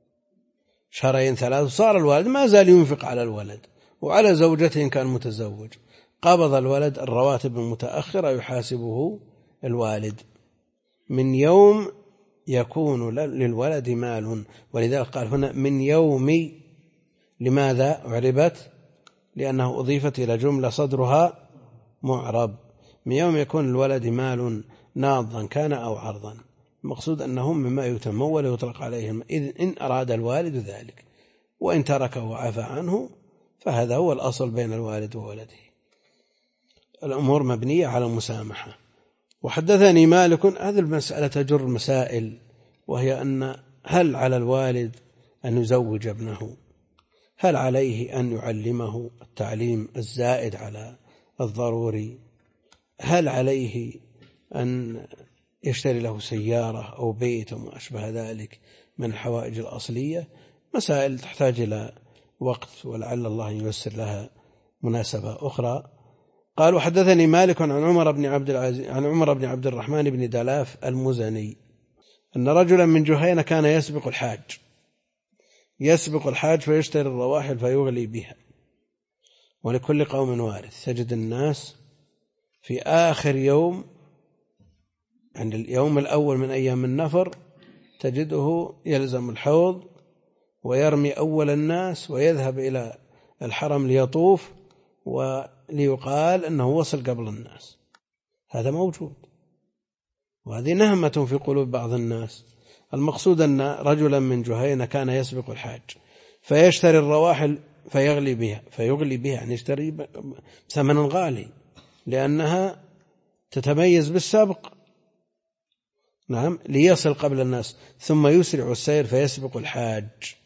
2-3 صار الوالد ما زال ينفق على الولد وعلى زوجته إن كان متزوج، قبض الولد الرواتب المتأخرة يحاسبه الوالد من يوم يكون للولد مال. ولذلك قال هنا من يوم، لماذا أعربت؟ لأنه أضيفت إلى جملة صدرها معرب، من يوم يكون الولد مال ناضا كان أو عرضا، المقصود أنهم مما يتمول ويطلق عليهم إن أراد الوالد ذلك، وإن تركه وعفى عنه فهذا هو الأصل بين الوالد وولده، الأمور مبنية على المسامحة. وحدثني مالك، هذه المسألة تجر مسائل، وهي أن هل على الوالد أن يزوج ابنه؟ هل عليه أن يعلمه التعليم الزائد على الضروري؟ هل عليه أن يشتري له سيارة أو بيت وما أشبه ذلك من الحوائج الأصلية؟ مسائل تحتاج إلى وقت ولعل الله ييسر لها مناسبة أخرى. قال وحدثني مالك عن عمر بن عبد الرحمن بن دلاف المزني أن رجلا من جهينة كان يسبق الحاج فيشتري الرواحل فيغلي بها، ولكل قوم وارث. تجد الناس في آخر يوم عند اليوم الأول من أيام النفر تجده يلزم الحوض ويرمي أول الناس ويذهب إلى الحرم ليطوف وليقال أنه وصل قبل الناس. هذا موجود، وهذه نهمة في قلوب بعض الناس. المقصود أن رجلا من جهينة كان يسبق الحاج فيشتري الرواحل فيغلي بها يعني يشتري بثمن غالي لأنها تتميز بالسبق، نعم، ليصل قبل الناس، ثم يسرع السير فيسبق الحاج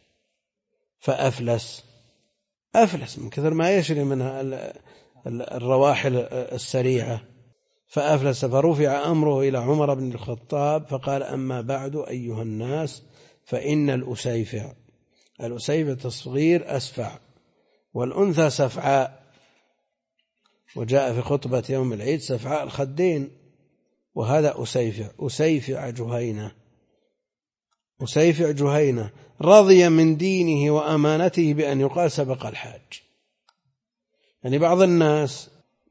فأفلس من كثر ما يشري منها الرواحل السريعة فأفلس، فرفع أمره إلى عمر بن الخطاب فقال أما بعد أيها الناس فإن الأسيفع تصغير أسفع والأنثى سفعاء، وجاء في خطبة يوم العيد سفعاء الخدين، وهذا أسيفع جهينة رضي من دينه وأمانته بأن يقال سبق الحاج. يعني بعض الناس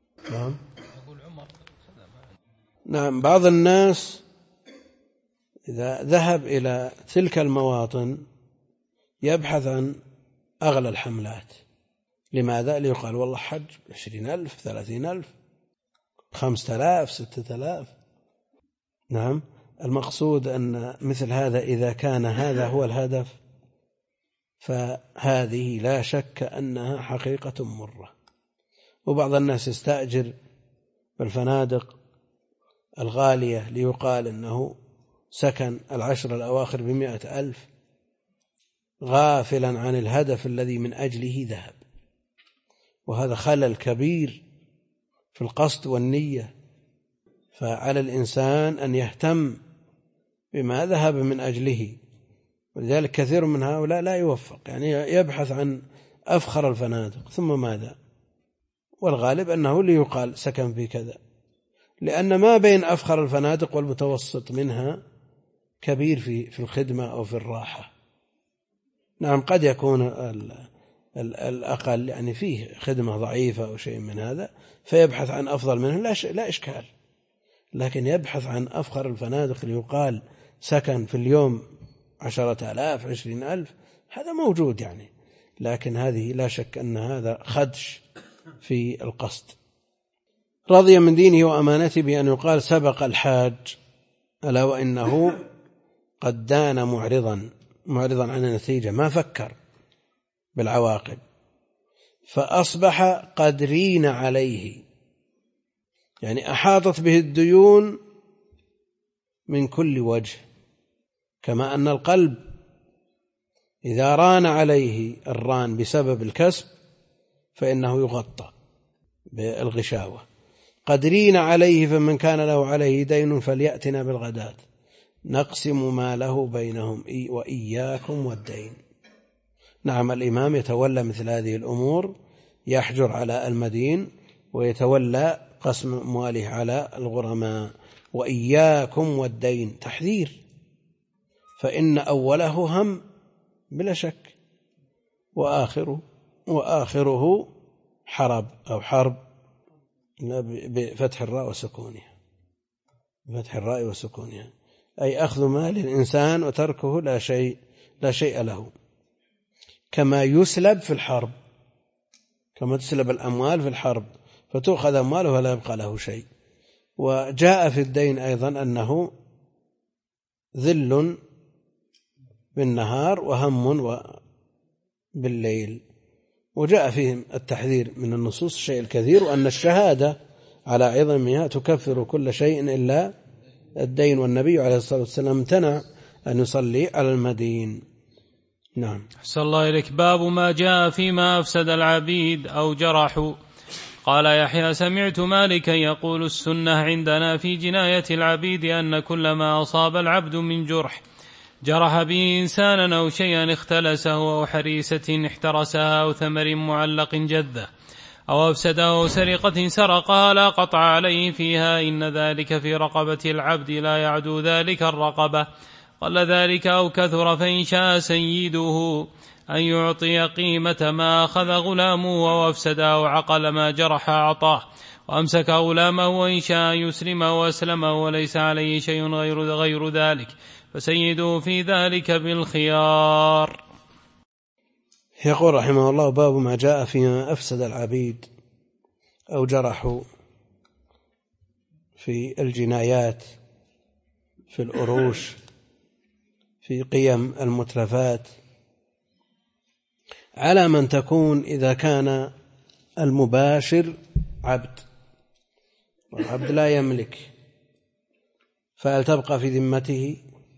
بعض الناس إذا ذهب إلى تلك المواطن يبحث عن أغلى الحملات. لماذا؟ ليقال والله حج 20,000 30,000 5,000 6,000. نعم، المقصود أن مثل هذا إذا كان هذا هو الهدف فهذه لا شك أنها حقيقة مرة. وبعض الناس يستأجر بالفنادق الغالية ليقال أنه سكن 10 الأواخر ب100,000 غافلا عن الهدف الذي من أجله ذهب، وهذا خلل كبير في القصد والنية. فعلى الإنسان أن يهتم بما ذهب من أجله، ولذلك كثير من هؤلاء لا يوفق، يعني يبحث عن أفخر الفنادق ثم ماذا؟ والغالب أنه ليقال سكن في كذا، لأن ما بين أفخر الفنادق والمتوسط منها كبير في الخدمة أو في الراحة. نعم، قد يكون الأقل يعني فيه خدمة ضعيفة أو شيء من هذا فيبحث عن أفضل منه لا إشكال، لكن يبحث عن أفخر الفنادق ليقال سكن في اليوم 10,000 20,000 هذا موجود يعني، لكن هذه لا شك أن هذا خدش في القصد. رضي من دينه وأمانته بأن يقال سبق الحاج، ألا وإنه قد دان معرضا عن النتيجة، ما فكر بالعواقب، فأصبح قد رين عليه، يعني أحاطت به الديون من كل وجه، كما أن القلب إذا ران عليه الران بسبب الكسب فإنه يغطى بالغشاوة. قد رين عليه فمن كان له عليه دين فليأتنا بالغداة نقسم ما له بينهم وإياكم والدين. نعم، الإمام يتولى مثل هذه الأمور، يحجر على المدين ويتولى قسم أمواله على الغرماء. وإياكم والدين تحذير، فإن أوله هم بلا شك، وآخره حرب أو حرب بفتح الراء وسكونها، أي أخذ مال الإنسان وتركه لا شيء له، كما يسلب في الحرب، كما تسلب الأموال في الحرب فتؤخذ أمواله ولا يبقى له شيء. وجاء في الدين أيضا أنه ذل بالنهار وهم بالليل، وجاء فيهم التحذير من النصوص الشيء الكثير، وأن الشهادة على عظمها تكفر كل شيء إلا الدين، والنبي عليه الصلاة والسلام امتنع أن يصلي على المدين. نعم. أحسن الله إليك. باب ما جاء فيما أفسد العبيد أو جرحوا. قال يحيى سمعت مالكا يقول السنة عندنا في جناية العبيد أن كل ما أصاب العبد من جرح به إنسانا أو شيئا اختلسه أو حريسة احترسها أو ثمر معلق جذة أو أفسده أو سرقة سرقها لا قطع عليه فيها، إن ذلك في رقبة العبد لا يعدو ذلك الرقبة، قل ذلك أو كثر، فإن شاء سيده أن يعطي قيمة ما أخذ غلامه وأفسد أو عقل ما جرح أعطاه وأمسك غلامه، وإن شاء يسلمه وأسلمه وليس عليه شيء غير ذلك فسيده في ذلك بالخيار. يقول رحمه الله: باب ما جاء فيما أفسد العبيد أو جرحوا في الجنايات، في الأروش، في قيم المتلفات، على من تكون إذا كان المباشر عبد والعبد لا يملك، فهل تبقى في ذمته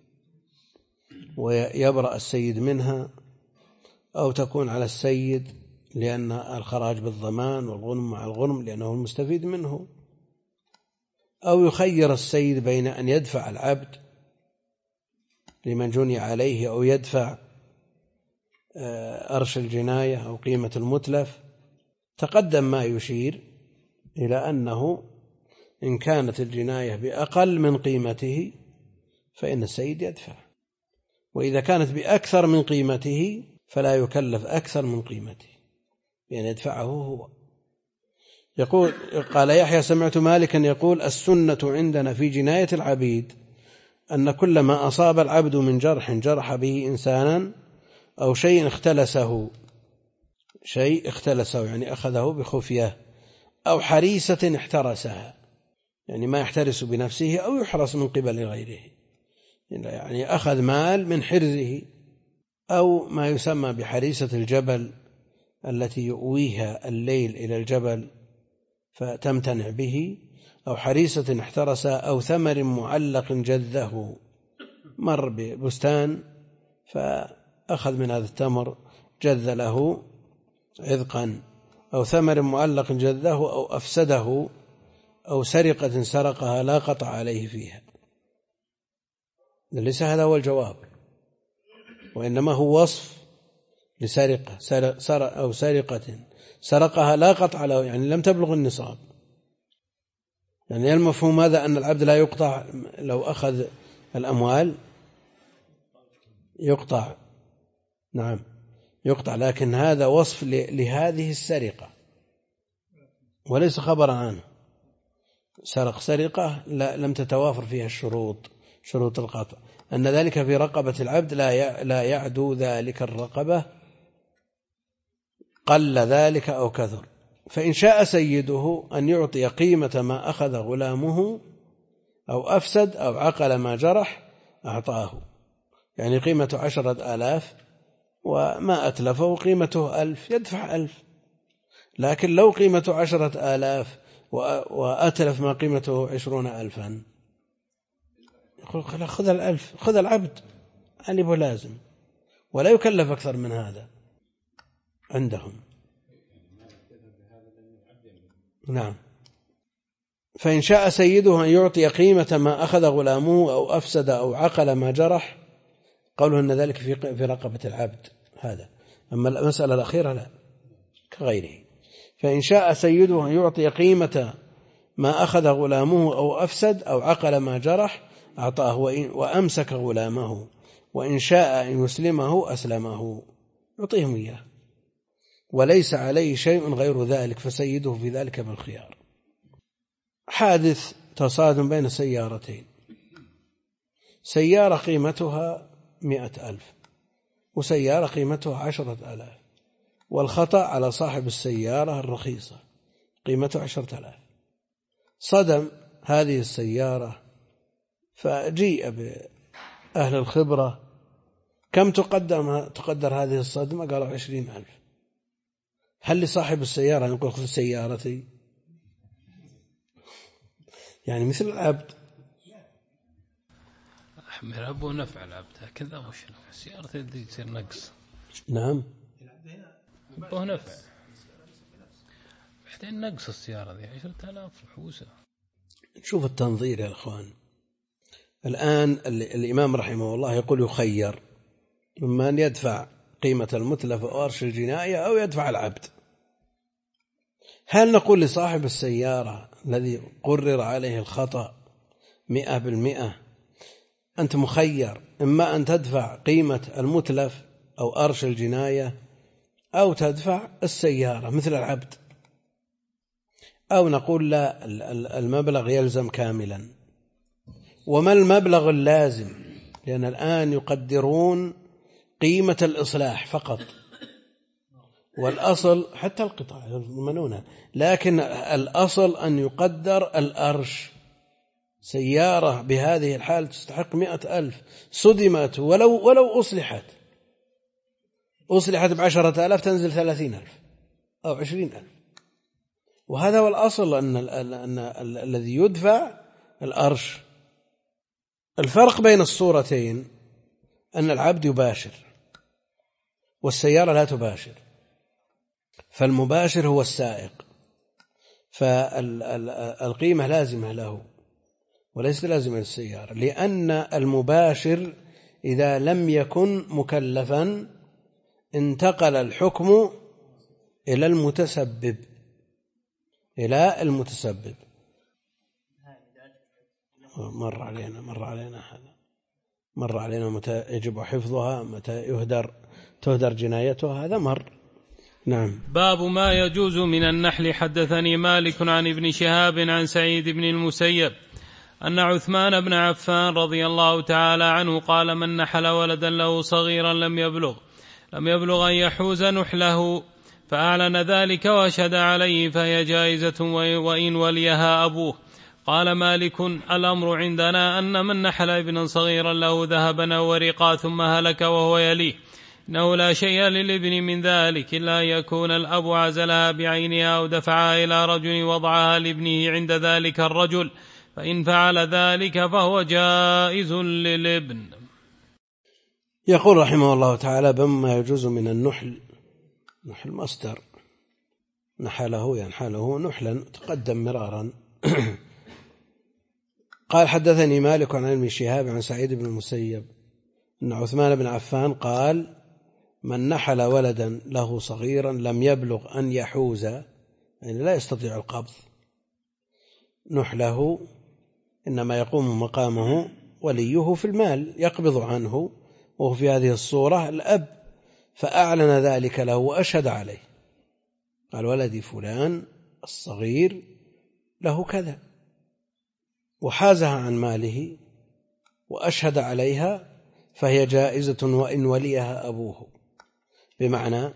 ويبرأ السيد منها، أو تكون على السيد لأن الخراج بالضمان والغنم مع الغنم لأنه المستفيد منه، أو يخير السيد بين أن يدفع العبد لمن جني عليه أو يدفع أرش الجناية أو قيمة المتلف. تقدم ما يشير إلى أنه إن كانت الجناية بأقل من قيمته فإن السيد يدفع، وإذا كانت بأكثر من قيمته فلا يكلف أكثر من قيمته بأن يدفعه هو. يقول قال يحيى سمعت مالكا يقول السنة عندنا في جناية العبيد أن كل ما أصاب العبد من جرح به إنسانا أو شيء اختلسه يعني أخذه بخفية، أو حريسة احترسها يعني ما يحترس بنفسه أو يحرس من قبل غيره، يعني أخذ مال من حرزه، أو ما يسمى بحريسة الجبل التي يؤويها الليل إلى الجبل فتمتنع به، أو حريسة احترسها، أو ثمر معلق جذه، مر ببستان فأخذ من هذا التمر جذ له عذقا، أو ثمر معلق جذه، أو أفسده، أو سرقة سرقها لا قطع عليه فيها. ليس هذا هو الجواب، وإنما هو وصف لسرقة أو سرقة سرقها لا قطع له، يعني لم تبلغ النصاب. يعني المفهوم هذا أن العبد لا يقطع لو أخذ الأموال، يقطع، نعم يقطع، لكن هذا وصف لهذه السرقة وليس خبرا عنه. سرق سرقة لم تتوافر فيها شروط القطع، أن ذلك في رقبة العبد لا يعدو ذلك الرقبة، قل ذلك أو كثر. فإن شاء سيده أن يعطي قيمة ما أخذ غلامه أو أفسد أو عقل ما جرح أعطاه، يعني قيمة 10,000 وما أتلفه قيمته 1000 يدفع 1000، لكن لو قيمته 10,000 وأتلف ما قيمته 20,000 يقول خذ 1,000، خذ العبد اللي هو لازم، ولا يكلف أكثر من هذا عندهم. نعم. فإن شاء سيده أن يعطي قيمة ما أخذ غلامه أو أفسد أو عقل ما جرح، قوله أن ذلك في رقبة العبد هذا. أما المسألة الأخيرة لا كغيره. فإن شاء سيده أن يعطي قيمة ما أخذ غلامه أو أفسد أو عقل ما جرح أعطاه وأمسك غلامه، وإن شاء أن يسلمه أسلمه، يعطيهم إياه وليس عليه شيء غير ذلك، فسيده في ذلك بالخيار. حادث تصادم بين سيارتين، سيارة قيمتها 100,000 وسيارة قيمتها 10,000، والخطأ على صاحب السيارة الرخيصة قيمتها 10,000. صدم هذه السيارة، فجيء بأهل الخبرة كم تقدر هذه الصدمة؟ قالوا 20,000. هل لصاحب السيارة يقول خذ سيارتي؟ يعني مثل العبد أحمل أبو نفع العبد كذا، وش نفع سيارتي دي تصير نقص. نعم أبو نفع بعدين نقص السيارة دي 10,000 حوسة. شوف التنظير يا أخوان. الآن الإمام رحمه الله يقول يخير إما أن يدفع قيمة المتلف أو أرش الجناية أو يدفع العبد. هل نقول لصاحب السيارة الذي قرر عليه الخطأ 100% أنت مخير إما أن تدفع قيمة المتلف أو أرش الجناية أو تدفع السيارة مثل العبد، أو نقول لا المبلغ يلزم كاملا؟ وما المبلغ اللازم؟ لأن الآن يقدرون قيمة الإصلاح فقط، والأصل حتى القطع يضمنونها، لكن الأصل أن يقدر الأرش. سيارة بهذه الحال تستحق 100,000 صدمت ولو أصلحت ب10,000 تنزل 30,000 أو 20,000، وهذا هو الأصل أن الذي يدفع الأرش. الفرق بين الصورتين أن العبد يباشر والسيارة لا تباشر، فالمباشر هو السائق، فالقيمة لازمة له وليس لازمة للسيارة، لأن المباشر إذا لم يكن مكلفا انتقل الحكم إلى المتسبب مر علينا متى يجب حفظها، متى تهدر جنايتها، هذا مر. نعم. باب ما يجوز من النحل. حدثني مالك عن ابن شهاب عن سعيد بن المسيب أن عثمان بن عفان رضي الله تعالى عنه قال: من نحل ولدا له صغيرا لم يبلغ أن يحوز نحله فأعلن ذلك وأشهد عليه فهي جائزة وإن وليها أبوه. قال مالك: الأمر عندنا أن من نحل ابنا صغيرا له ذهبا أو ورقا ثم هلك وهو يليه إنه لا شيء للابن من ذلك إلا أن يكون الأب عزلها بعينها أو دفعها إلى رجل وضعها لابنه عند ذلك الرجل، فإن فعل ذلك فهو جائز للابن. يقول رحمه الله تعالى: بما يجوز من النحل. نحل مصدر نحله ينحله نحلا، تقدم مرارا. قال: حدثني مالك عن ابن شهاب عن سعيد بن المسيب أن عثمان بن عفان قال: من نحل ولدا له صغيرا لم يبلغ أن يحوز، يعني لا يستطيع القبض نحله، إنما يقوم مقامه وليه في المال يقبض عنه، وهو في هذه الصورة الأب، فأعلن ذلك له وأشهد عليه، قال: ولدي فلان الصغير له كذا، وحازها عن ماله وأشهد عليها، فهي جائزة وإن وليها أبوه. بمعنى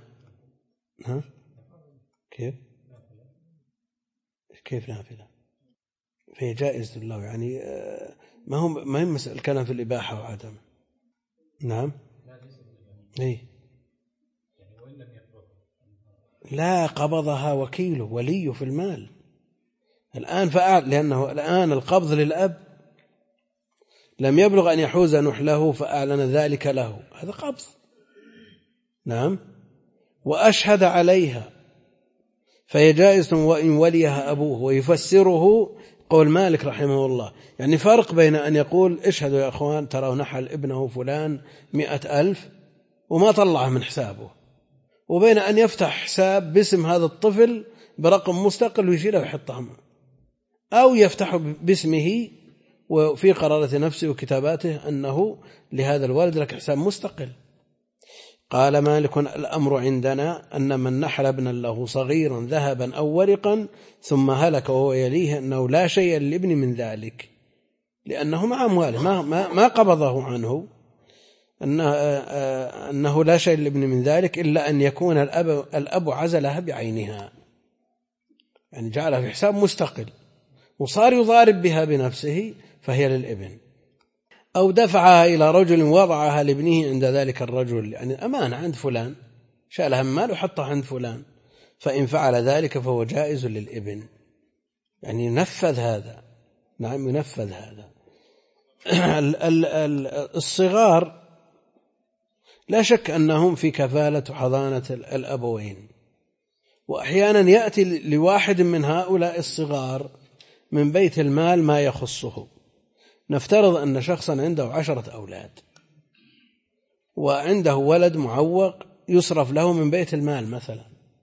كيف نافلة؟ فهي جائزة له، يعني ما هي مسألة الكلام في الإباحة وعدم. نعم. لا، قبضها وكيله وليه في المال الآن فأعل، لأنه الآن القبض للأب لم يبلغ أن يحوز نحله فأعلن ذلك له، هذا قبض. نعم. وأشهد عليها فهي جائزة وإن وليها أبوه، ويفسره قول مالك رحمه الله. يعني فرق بين أن يقول اشهدوا يا أخوان ترى نحل ابنه فلان 100,000 وما طلعه من حسابه، وبين أن يفتح حساب باسم هذا الطفل برقم مستقل ويشيله ويحطه، أو يفتح باسمه وفي قرارة نفسه وكتاباته أنه لهذا الولد لك حساب مستقل. قال مالك الأمر عندنا أن من نحل ابنا له صغيرا ذهبا أو ورقا ثم هلك وهو يليه أنه لا شيء للابن من ذلك، لأنه مع أمواله ما قبضه عنه، أنه لا شيء للابن من ذلك إلا أن يكون الأب عزلها بعينها، يعني جعلها في حساب مستقل وصار يضارب بها بنفسه فهي للابن، أو دفعها إلى رجل وضعها لابنه عند ذلك الرجل، يعني أمانة عند فلان شالها من مال وحطها عند فلان، فإن فعل ذلك فهو جائز للابن، يعني ينفذ هذا. نعم ينفذ هذا. الصغار لا شك أنهم في كفالة وحضانة الأبوين، وأحيانا يأتي لواحد من هؤلاء الصغار من بيت المال ما يخصه. نفترض أن شخصا عنده 10 أولاد وعنده ولد معوق يصرف له من بيت المال، مثلا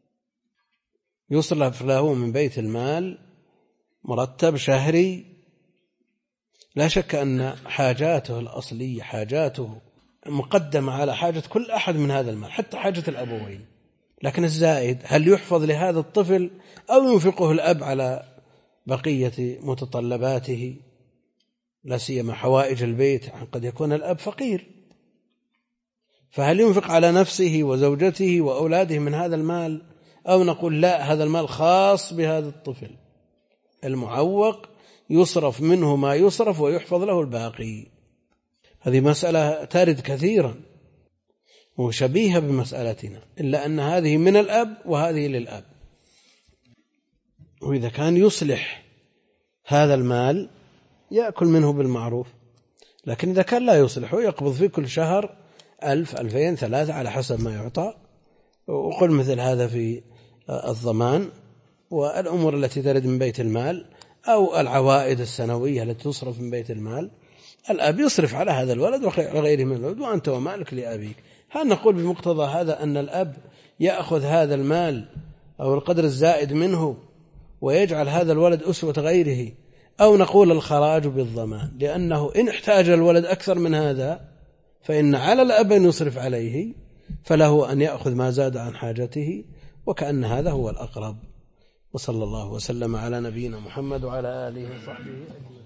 يصرف له من بيت المال مرتب شهري، لا شك أن حاجاته الأصلية حاجاته مقدمة على حاجة كل أحد من هذا المال، حتى حاجة الأبوين، لكن الزائد هل يحفظ لهذا الطفل أو ينفقه الأب على بقية متطلباته، لا سيما حوائج البيت، قد يكون الأب فقير، فهل ينفق على نفسه وزوجته وأولاده من هذا المال، أو نقول لا هذا المال خاص بهذا الطفل المعوق يصرف منه ما يصرف ويحفظ له الباقي؟ هذه مسألة ترد كثيرا وشبيهة بمسألتنا، إلا أن هذه من الأب وهذه للأب. وإذا كان يصلح هذا المال يأكل منه بالمعروف، لكن إذا كان لا يصلحه يقبض في كل شهر 1,000 2,000 3 على حسب ما يعطى، وقل مثل هذا في الضمان والأمور التي ترد من بيت المال أو العوائد السنوية التي تصرف من بيت المال. الأب يصرف على هذا الولد وغيره من الولد وأنت ومالك لأبيك. هل نقول بمقتضى هذا أن الأب يأخذ هذا المال أو القدر الزائد منه ويجعل هذا الولد أسوة غيره، أو نقول الخراج بالضمان، لأنه إن احتاج الولد أكثر من هذا فإن على الأب أن يصرف عليه، فله أن يأخذ ما زاد عن حاجته، وكأن هذا هو الأقرب. وصلى الله وسلم على نبينا محمد وعلى آله وصحبه أجمعين.